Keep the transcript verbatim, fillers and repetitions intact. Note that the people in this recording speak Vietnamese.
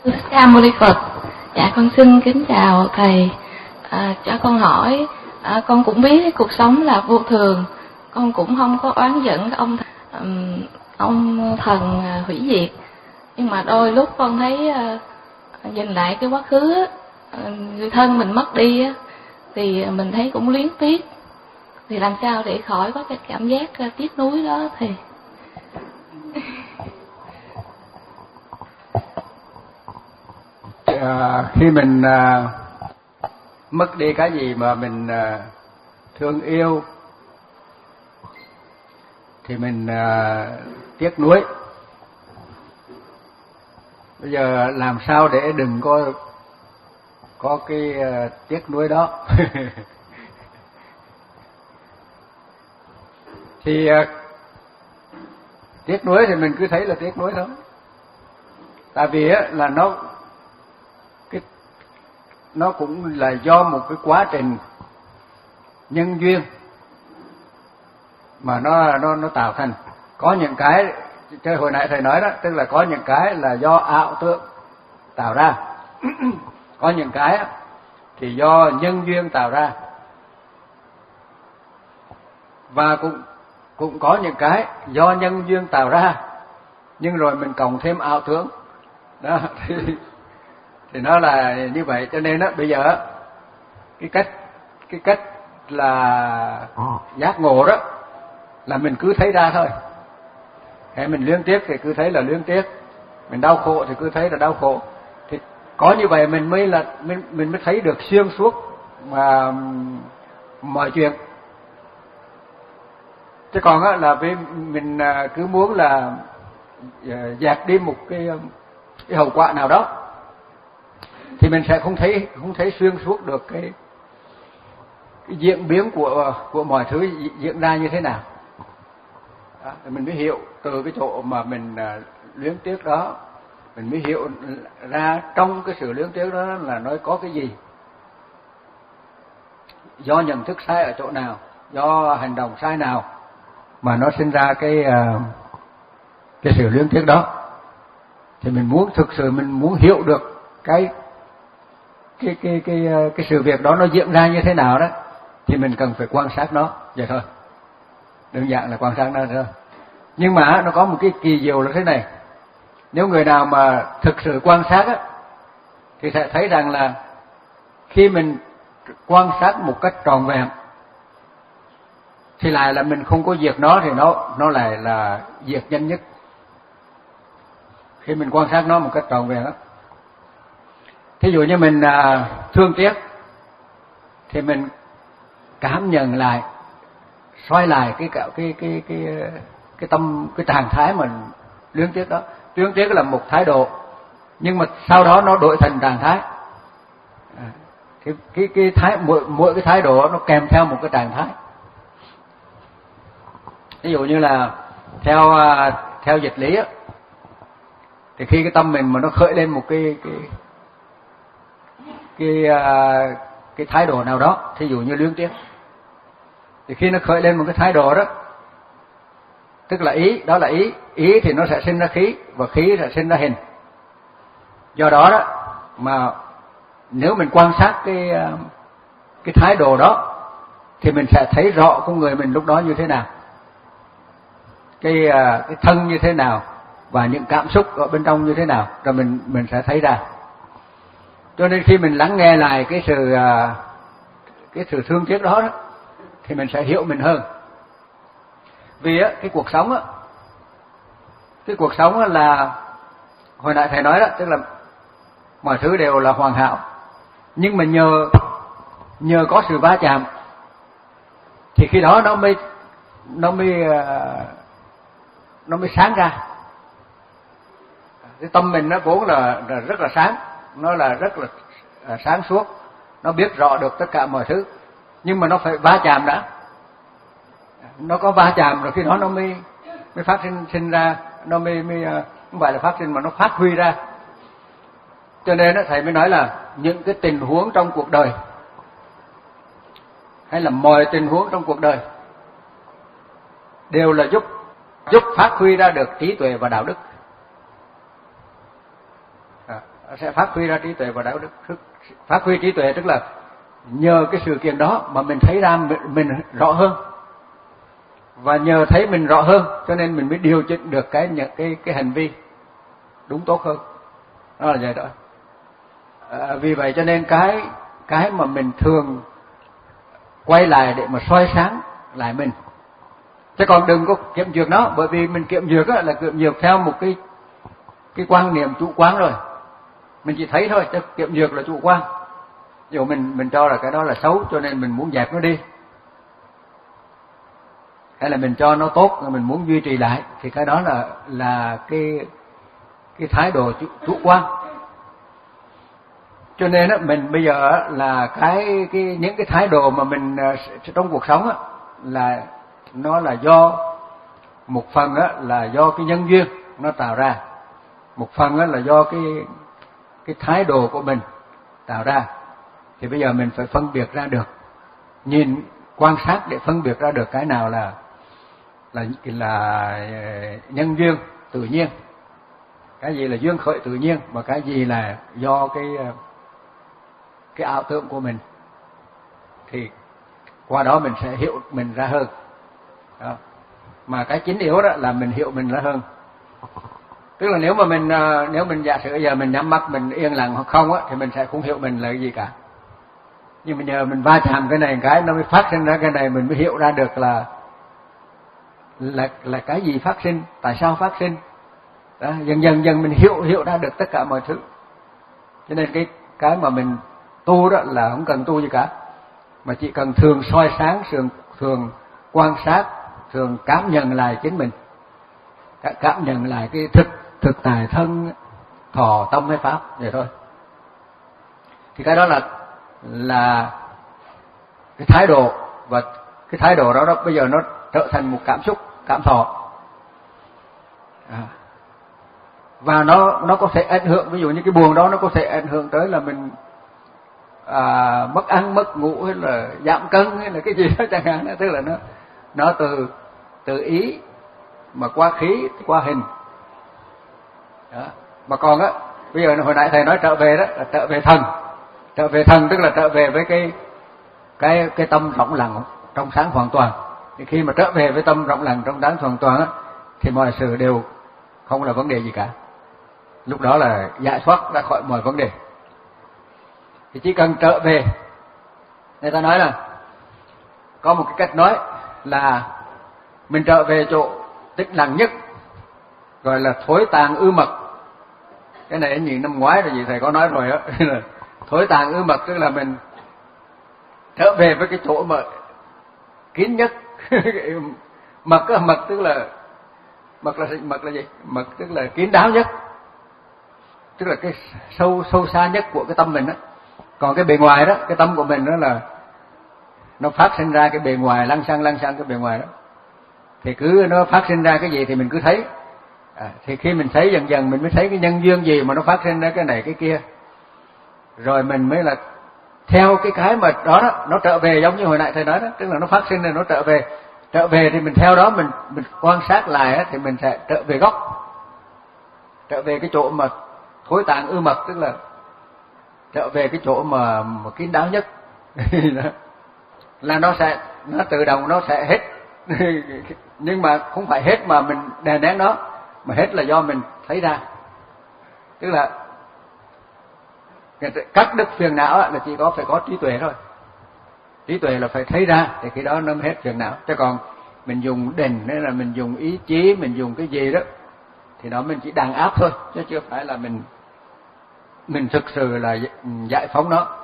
Thích Ca Mâu Ni Phật. Dạ con xin kính chào thầy. À, cho con hỏi, à, con cũng biết cuộc sống là vô thường, con cũng không có oán giận ông um, ông thần hủy diệt, nhưng mà đôi lúc con thấy uh, nhìn lại cái quá khứ, uh, người thân mình mất đi uh, thì mình thấy cũng luyến tiếc. Thì làm sao để khỏi có cái cảm giác uh, tiếc nuối đó thầy? À, khi mình à, mất đi cái gì mà mình à, thương yêu thì mình à, tiếc nuối. Bây giờ làm sao để đừng có có cái à, tiếc nuối đó? Thì à, tiếc nuối thì mình cứ thấy là tiếc nuối thôi. Tại vì á, là nó nó cũng là do một cái quá trình nhân duyên mà nó nó nó tạo thành. Có những cái chơi hồi nãy thầy nói đó, tức là có những cái là do ảo tưởng tạo ra, có những cái thì do nhân duyên tạo ra, và cũng cũng có những cái do nhân duyên tạo ra nhưng rồi mình cộng thêm ảo tưởng đó. thì thì nó là như vậy. Cho nên đó, bây giờ cái cách cái cách là giác ngộ đó là mình cứ thấy ra thôi. Hay mình luyến tiếc thì cứ thấy là luyến tiếc, mình đau khổ thì cứ thấy là đau khổ. Thì có như vậy mình mới là mình mình mới thấy được xuyên suốt mà mọi chuyện. Chứ còn á là vì mình cứ muốn là dẹp đi một cái cái hậu quả nào đó thì mình sẽ không thấy không thấy xuyên suốt được cái, cái diễn biến của của mọi thứ diễn ra như thế nào. Đó, thì mình mới hiểu từ cái chỗ mà mình uh, luyến tiếc đó, mình mới hiểu ra trong cái sự luyến tiếc đó là nó có cái gì, do nhận thức sai ở chỗ nào, do hành động sai nào mà nó sinh ra cái uh, cái sự luyến tiếc đó. Thì mình muốn thực sự mình muốn hiểu được cái cái cái cái cái sự việc đó nó diễn ra như thế nào đó thì mình cần phải quan sát nó vậy thôi. Đơn giản là quan sát nó thôi. Nhưng mà nó có một cái kỳ diệu là thế này. Nếu người nào mà thực sự quan sát á thì sẽ thấy rằng là khi mình quan sát một cách trọn vẹn thì lại là mình không có diệt nó thì nó nó lại là diệt nhanh nhất. Khi mình quan sát nó một cách trọn vẹn á, thí dụ như mình à, thương tiếc thì mình cảm nhận lại, xoay lại cái cái cái cái cái, cái tâm cái trạng thái mình luyến tiếc đó. Luyến tiếc là một thái độ, nhưng mà sau đó nó đổi thành trạng thái. À, cái cái cái thái mỗi mỗi cái thái độ nó kèm theo một cái trạng thái. Ví dụ như là theo theo dịch lý á, thì khi cái tâm mình mà nó khởi lên một cái cái cái cái thái độ nào đó, thí dụ như luyến tiếc, thì khi nó khởi lên một cái thái độ đó, tức là ý, đó là ý, ý thì nó sẽ sinh ra khí, và khí sẽ sinh ra hình. Do đó đó mà nếu mình quan sát cái cái thái độ đó thì mình sẽ thấy rõ con người mình lúc đó như thế nào, cái cái thân như thế nào và những cảm xúc ở bên trong như thế nào, rồi mình mình sẽ thấy ra. Cho nên khi mình lắng nghe lại cái sự cái sự thương tiếc đó, đó thì mình sẽ hiểu mình hơn. Vì á, cái cuộc sống á, cái cuộc sống á là hồi nãy thầy nói đó, tức là mọi thứ đều là hoàn hảo, nhưng mà nhờ nhờ có sự va chạm thì khi đó nó mới nó mới nó mới sáng ra. Cái tâm mình nó vốn là, là rất là sáng, nó là rất là sáng suốt, nó biết rõ được tất cả mọi thứ, nhưng mà nó phải va chạm đã. Nó có va chạm rồi khi đó nó mới mới phát sinh sinh ra, nó mới mới không phải là phát sinh mà nó phát huy ra. Cho nên đó, thầy mới nói là những cái tình huống trong cuộc đời hay là mọi tình huống trong cuộc đời đều là giúp giúp phát huy ra được trí tuệ và đạo đức. à, sẽ phát huy ra trí tuệ và đạo đức. Phát huy trí tuệ tức là nhờ cái sự kiện đó mà mình thấy ra mình, mình rõ hơn, và nhờ thấy mình rõ hơn cho nên mình mới điều chỉnh được cái cái cái hành vi đúng tốt hơn. Đó là vậy đó. À, vì vậy cho nên cái cái mà mình thường quay lại để mà soi sáng lại mình, chứ còn đừng có kiểm duyệt nó, bởi vì mình kiểm duyệt là kiểm duyệt theo một cái cái quan niệm chủ quan rồi, mình chỉ thấy thôi, chứ kiểm duyệt là chủ quan. Dù mình mình cho là cái đó là xấu cho nên mình muốn dẹp nó đi, hay là mình cho nó tốt mình muốn duy trì lại, thì cái đó là là cái cái thái độ chủ, chủ quan. Cho nên á, mình bây giờ là cái cái những cái thái độ mà mình trong cuộc sống á, là nó là do một phần á, là do cái nhân duyên nó tạo ra, một phần á, là do cái cái thái độ của mình tạo ra. Thì bây giờ mình phải phân biệt ra được, nhìn quan sát để phân biệt ra được cái nào là là là nhân duyên tự nhiên, cái gì là duyên khởi tự nhiên, và cái gì là do cái cái ảo tưởng của mình. Thì qua đó mình sẽ hiểu mình ra hơn. Đó. Mà cái chính yếu đó là mình hiểu mình ra hơn. Tức là nếu mà mình nếu mình giả sử giờ mình nhắm mắt mình yên lặng hoặc không á, thì mình sẽ không hiểu mình là cái gì cả. Nhưng mà nhờ mình va chạm cái này cái nó mới phát sinh ra cái này, mình mới hiểu ra được là là là cái gì phát sinh, tại sao phát sinh. Đó, dần dần dần mình hiểu hiểu ra được tất cả mọi thứ. Cho nên cái cái mà mình tu đó là không cần tu gì cả, mà chỉ cần thường soi sáng, thường thường quan sát, thường cảm nhận lại chính mình, cảm nhận lại cái thực thực tại thân thọ tâm hay pháp vậy thôi. Thì cái đó là là cái thái độ, và cái thái độ đó, đó bây giờ nó trở thành một cảm xúc, cảm thọ. À. Và nó nó có thể ảnh hưởng, ví dụ như cái buồn đó nó có thể ảnh hưởng tới là mình à, mất ăn mất ngủ, hay là giảm cân, hay là cái gì đó chẳng hạn. Tức là nó nó từ từ ý mà qua khí qua hình. Đó. Mà còn á, bây giờ hồi nãy thầy nói trở về đó là trở về thần. Trở về thần tức là trở về với cái cái cái tâm rộng lặng trong sáng hoàn toàn. Thì khi mà trở về với tâm rộng lặng trong sáng hoàn toàn á, thì mọi sự đều không là vấn đề gì cả. Lúc đó là giải thoát ra khỏi mọi vấn đề. Thì chỉ cần trở về, người ta nói là có một cái cách nói là mình trở về chỗ tĩnh lặng nhất, gọi là thối tàn ư mật. Cái này anh nhìn năm ngoái rồi gì thầy có nói rồi đó. Thối tàn ư mật tức là mình trở về với cái chỗ mà kín nhất. Mật á, mật tức là mật là mật là gì? Mật tức là kín đáo nhất, tức là cái sâu sâu xa nhất của cái tâm mình đó. Còn cái bề ngoài đó, cái tâm của mình đó là nó phát sinh ra cái bề ngoài, lăng xăng lăng xăng cái bề ngoài đó. Thì cứ nó phát sinh ra cái gì thì mình cứ thấy. À, thì khi mình thấy dần dần mình mới thấy cái nhân duyên gì mà nó phát sinh ra cái này cái kia. Rồi mình mới là theo cái cái mà đó đó, nó trở về giống như hồi nãy thầy nói đó, tức là nó phát sinh rồi nó trở về. Trở về thì mình theo đó mình mình quan sát lại á, thì mình sẽ trở về gốc. Trở về cái chỗ mà thối tàn ư mật, tức là trở về cái chỗ mà, mà kín đáo nhất. Là nó sẽ nó tự động nó sẽ hết. Nhưng mà không phải hết mà mình đè nén nó, mà hết là do mình thấy ra. Tức là cắt đứt phiền não là chỉ có phải có trí tuệ thôi. Trí tuệ là phải thấy ra thì cái đó nó mới hết phiền não. Chứ còn mình dùng định hay là mình dùng ý chí, mình dùng cái gì đó thì nó mình chỉ đàn áp thôi, chứ chưa phải là mình mình thực sự là giải phóng nó.